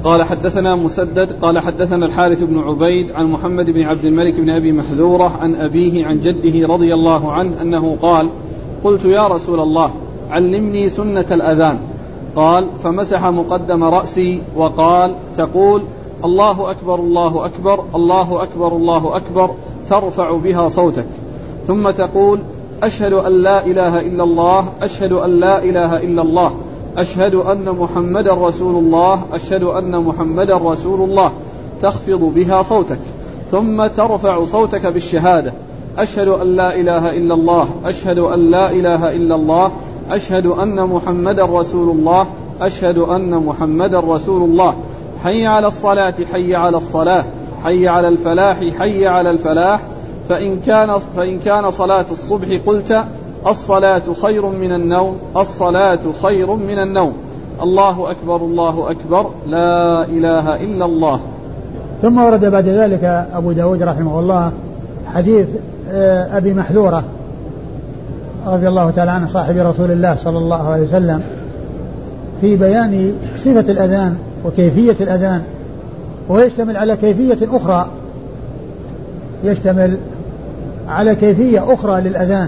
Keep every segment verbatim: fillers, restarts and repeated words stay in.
قال حدثنا مسدد قال حدثنا الحارث بن عبيد عن محمد بن عبد الملك بن أبي محذورة عن أبيه عن جده رضي الله عنه أنه قال قلت يا رسول الله علمني سنة الأذان. قال فمسح مقدم رأسي وقال تقول الله أكبر الله أكبر الله أكبر الله أكبر ترفع بها صوتك، ثم تقول أشهد أن لا إله إلا الله أشهد أن لا إله إلا الله أشهد أن محمد رسول الله أشهد أن محمد رسول الله تخفض بها صوتك، ثم ترفع صوتك بالشهادة أشهد أن لا إله إلا الله أشهد أن لا إله إلا الله أشهد أن محمد رسول الله أشهد أن محمد رسول الله، حي على الصلاة حي على الصلاة حي على الفلاح حي على الفلاح، فإن كان, فإن كان صلاة الصبح قلت الصلاة خير من النوم الصلاة خير من النوم الله أكبر الله أكبر لا إله إلا الله. ثم ورد بعد ذلك أبو داود رحمه الله حديث أبي محذورة رضي الله تعالى عنه صاحب رسول الله صلى الله عليه وسلم في بيان صفة الأذان وكيفية الأذان، ويشتمل على كيفية أخرى يشتمل على كيفية أخرى للأذان،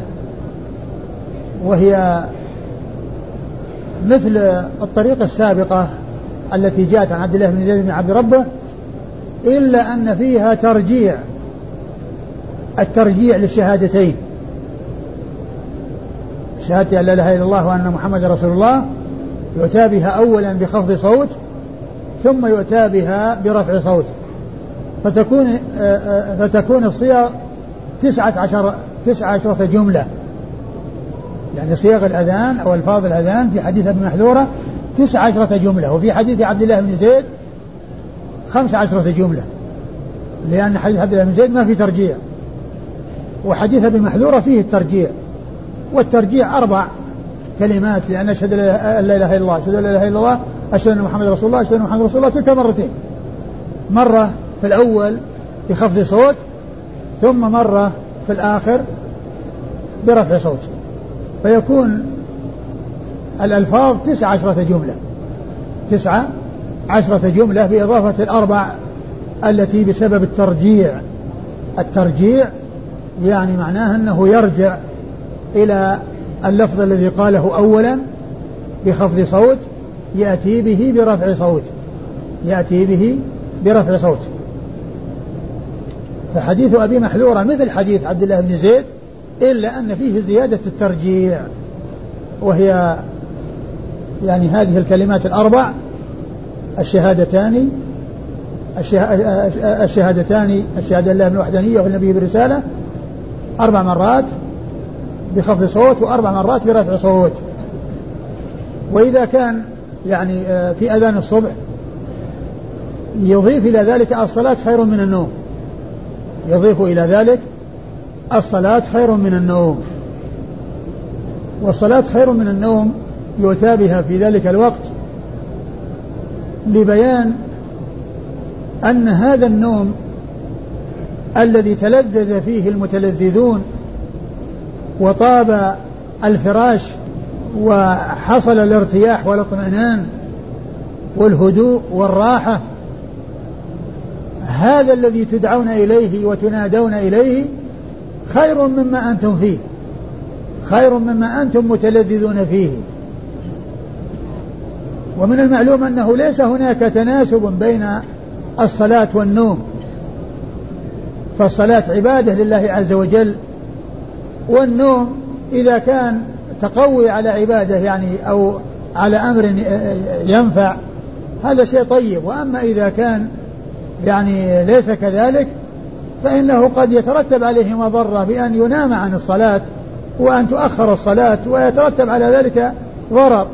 وهي مثل الطريقة السابقة التي جاءت عن عبد الله بن زيد بن عبد ربه، إلا أن فيها ترجيع الترجيع للشهادتين، شهادة أن لا إله إلا الله وأن محمد رسول الله يؤتى بها أولا بخفض صوت ثم يؤتى بها برفع صوت، فتكون فتكون الصيغ تسعة عشر تسعة عشرة جملة، يعني صيغ الأذان أو ألفاظ الأذان في حديث ابن محذورة تسعة عشرة جملة، وفي حديث عبد الله بن زيد خمس عشرة جملة، لأن حديث عبد الله بن زيد ما في ترجيع، وحديث ابن محذورة فيه الترجيع، والترجيع أربع كلمات، لأن أشهد أن لا إله إلا الله أشهد أن لا إله إلا الله أشهد أن محمد رسول الله أشهد أن محمد رسول الله تلك مرتين، مرة في الأول بخفض صوت ثم مرة في الآخر برفع صوت، فيكون الألفاظ تسع عشرة جملة تسعة عشرة جملة بإضافة الأربع التي بسبب الترجيع. الترجيع يعني معناه أنه يرجع إلى اللفظ الذي قاله أولا بخفض صوت يأتي به برفع صوت يأتي به برفع صوت. فحديث أبي محذورة مثل حديث عبد الله بن زيد، إلا أن فيه زيادة الترجيع، وهي يعني هذه الكلمات الأربع الشهادتان الشهادتان الشهادة لله بالوحدانية والنبي برسالة أربع مرات بخفض صوت وأربع مرات برفع صوت. وإذا كان يعني في أذان الصبح يضيف إلى ذلك الصلاة خير من النوم يضيف إلى ذلك الصلاة خير من النوم والصلاة خير من النوم يؤتى بها في ذلك الوقت لبيان أن هذا النوم الذي تلذذ فيه المتلذذون وطاب الفراش وحصل الارتياح والاطمئنان والهدوء والراحة، هذا الذي تدعون إليه وتنادون إليه خير مما أنتم فيه خير مما أنتم متلذذون فيه. ومن المعلوم أنه ليس هناك تناسب بين الصلاة والنوم، فالصلاة عبادة لله عز وجل، والنوم إذا كان تقوي على عبادة يعني أو على أمر ينفع هذا شيء طيب، وأما إذا كان يعني ليس كذلك فإنه قد يترتب عليه مضرة بأن ينام عن الصلاة وأن تؤخر الصلاة ويترتب على ذلك ضرر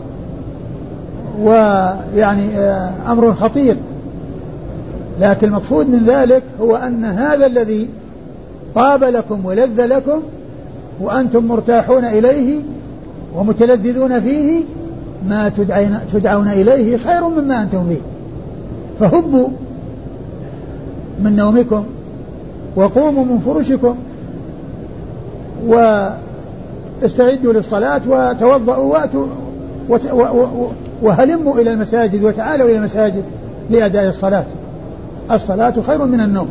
ويعني أمر خطير. لكن المقصود من ذلك هو أن هذا الذي طاب لكم ولذ لكم وأنتم مرتاحون إليه ومتلذذون فيه ما تدعون, تدعون إليه خير مما أنتم فيه، فهبوا من نومكم وقوموا من فرشكم واستعدوا للصلاة وتوضؤوا وأتوا وهلموا إلى المساجد وتعالوا إلى المساجد لأداء الصلاة. الصلاة خير من النوم.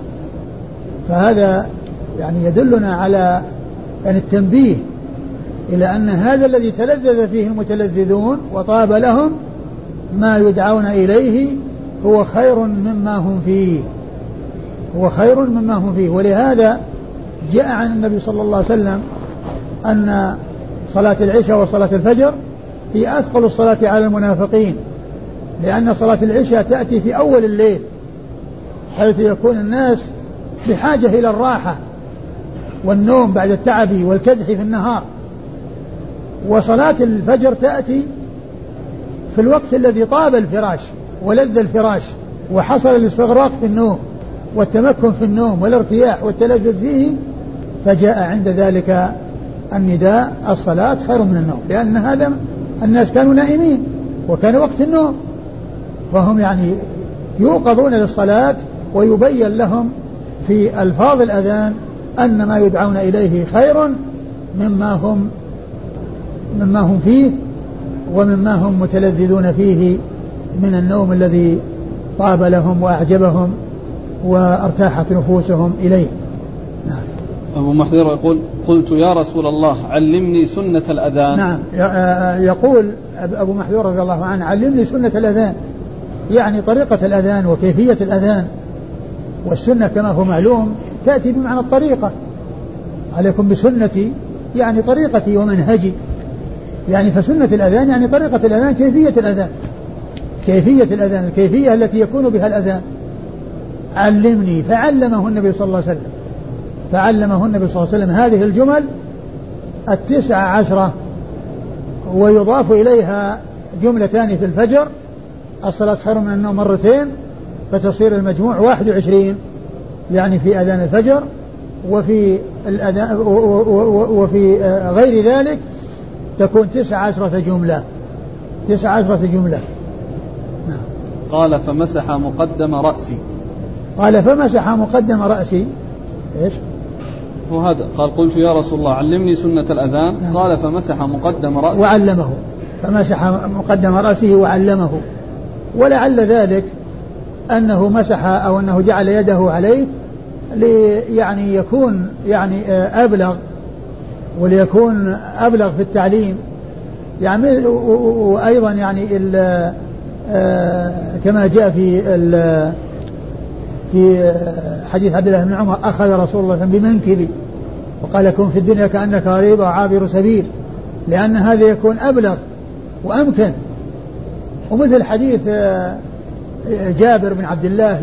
فهذا يعني يدلنا على يعني التنبيه إلى أن هذا الذي تلذذ فيه المتلذذون وطاب لهم ما يدعون إليه هو خير مما هم فيه، هو خير مما هم فيه. ولهذا جاء عن النبي صلى الله عليه وسلم أن صلاة العشاء وصلاة الفجر هي أثقل الصلاة على المنافقين، لأن صلاة العشاء تأتي في أول الليل حيث يكون الناس بحاجة إلى الراحة والنوم بعد التعب والكدح في النهار، وصلاة الفجر تأتي في الوقت الذي طاب الفراش ولذ الفراش وحصل الاستغراق في النوم والتمكن في النوم والارتياح والتلذذ فيه، فجاء عند ذلك النداء الصلاة خير من النوم، لأن هذا الناس كانوا نائمين وكان وقت النوم، فهم يعني يوقظون للصلاة ويبين لهم في ألفاظ الأذان أن ما يدعون إليه خير مما هم مما هم فيه ومما هم متلذذون فيه من النوم الذي طاب لهم وأعجبهم وارتاحت نفوسهم إليه. نعم. أبو محذور يقول قلت يا رسول الله علمني سنة الأذان. نعم يقول أبو محذور رضي الله عنه علمني سنة الأذان، يعني طريقة الأذان وكيفية الأذان. والسنة كما هو معلوم تأتي بمعنى الطريقة، عليكم بسنتي يعني طريقتي ومنهجي، يعني فسنة الأذان يعني طريقة الأذان، كيفية الأذان، كيفية الأذان الكيفية التي يكون بها الأذان. علمني، فعلمه النبي صلى الله عليه وسلم فعلمه النبي صلى الله عليه وسلم هذه الجمل التسع عشرة، ويضاف إليها جملتان في الفجر، الصلاة خير من النوم مرتين، فتصير المجموع واحد وعشرين يعني في أذان الفجر، وفي الأذان وفي غير ذلك تكون تسع عشرة جملة تسع عشرة جملة. نعم. قال فمسح مقدم رأسي. قال فمسح مقدم رأسي إيش هو هذا؟ قال قلت يا رسول الله علمني سنة الأذان. نعم. قال فمسح مقدم رأسي وعلمه، فمسح مقدم رأسه وعلمه. ولعل ذلك أنه مسح أو أنه جعل يده عليه لي يعني يكون يعني أبلغ، وليكون أبلغ في التعليم يعني. وأيضا يعني كما جاء في في حديث عبد الله بن عمر أخذ رسول الله بمنكبي وقال كن في الدنيا كأنك غريب وعابر سبيل، لأن هذا يكون أبلغ وأمكن. ومثل حديث جابر بن عبد الله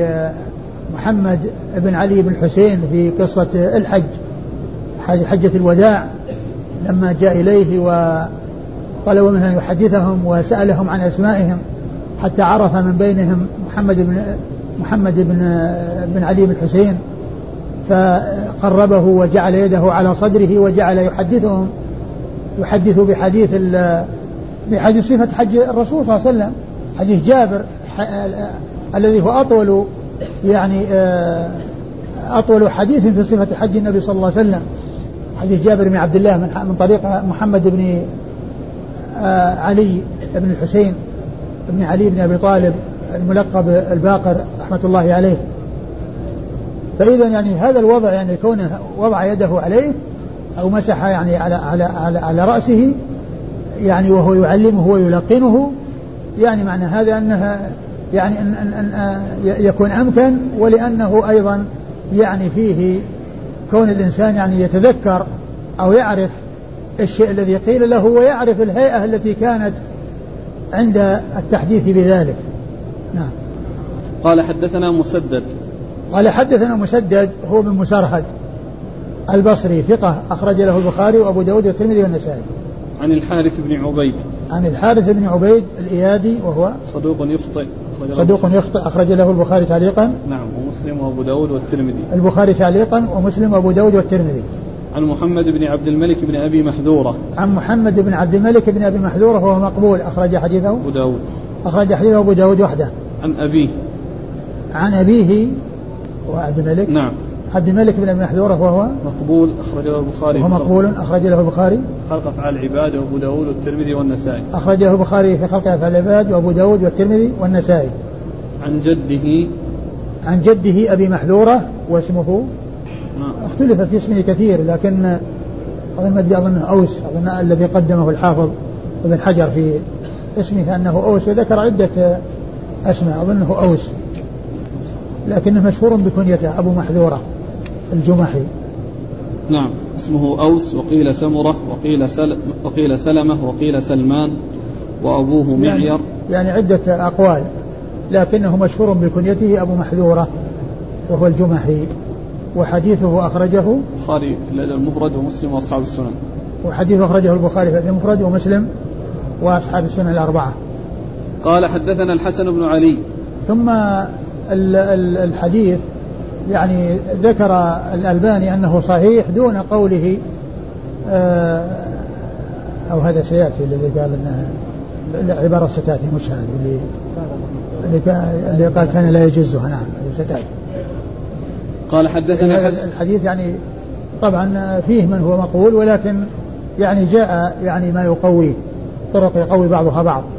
لمحمد بن علي بن حسين في قصة الحج، حجة الوداع، لما جاء إليه وطلب منه أن يحدثهم وسألهم عن أسمائهم حتى عرف من بينهم محمد بن محمد بن بن علي بن حسين، فقربه وجعل يده على صدره وجعل يحدثهم يحدث بحديث بحديث صفة حج الرسول صلى الله عليه وسلم، حديث جابر الذي هو أطول يعني أطول حديث في صفة حج النبي صلى الله عليه وسلم، حديث جابر بن عبد الله من طريق محمد بن علي بن الحسين بن علي بن أبي طالب الملقب الباقر رحمة الله عليه. فإذا يعني هذا الوضع يعني كونه وضع يده عليه أو مسح يعني على على على, على رأسه يعني وهو يعلمه ويلقنه، يعني معنى هذا أنها يعني أن, أن, أن يكون أمكن، ولأنه أيضا يعني فيه كون الإنسان يعني يتذكر أو يعرف الشيء الذي قيل له ويعرف الهيئة التي كانت عند التحديث بذلك. نعم. قال حدثنا مسدد. قال حدثنا مسدد هو بن مسرهد البصري ثقة أخرج له البخاري وأبو داود والترمذي والنسائي. عن الحارث بن عبيد. عن الحارث بن عبيد الإيادي وهو صدوق يخطئ صدوق يخطئ أخرج له البخاري تعليقا. نعم. ومسلم وأبو داود والترمذي. البخاري تعليقا ومسلم وأبو داود والترمذي. عن محمد بن عبد الملك بن أبي محذورة. عن محمد بن عبد الملك بن أبي محذورة وهو مقبول أخرج حديثه أبو داود. أخرج حديثه أبو داود وحده. عن أبيه. عن أبيه وعبد الملك. نعم. عبد الملك بن أبي محذورة وهو مقبول أخرج له البخاري. وهو مقبول أخرج له البخاري. خلق أفعال العباد وأبو داود والترمذي والنسائي. أخرج له البخاري في خلق أفعال العباد وأبو داود والترمذي والنسائي. عن جده عن جده أبي محذورة واسمه نعم. اختلف في اسمه كثير، لكن أظن أظنه أوس، أظن الذي قدمه الحافظ ابن حجر في اسمه أنه أوس، وذكر عدة أسماء أظنه أوس، لكنه مشهور بكنيته أبو محذورة الجمحي. نعم اسمه أوس، وقيل سمرة، وقيل, سل وقيل سلمة، وقيل سلمان، وأبوه معير. يعني, يعني عدة أقوال، لكنه مشهور بكنيته أبو محذورة وهو الجمحي. وحديثه أخرجه البخاري في المفرد ومسلم وأصحاب السنن. وحديثه أخرجه البخاري في المفرد ومسلم وأصحاب السنن الأربعة. قال حدثنا الحسن بن علي. ثم الحديث يعني ذكر الألباني أنه صحيح دون قوله أو هذا سيأتي الذي قال أنه العبارة ستأتي مش هذه اللي اللي قال كان لا يجزها. نعم ستأتي. قال حدثنا الحديث يعني طبعا فيه من هو مقبول، ولكن يعني جاء يعني ما يقويه، طرق يقوي بعضها بعض.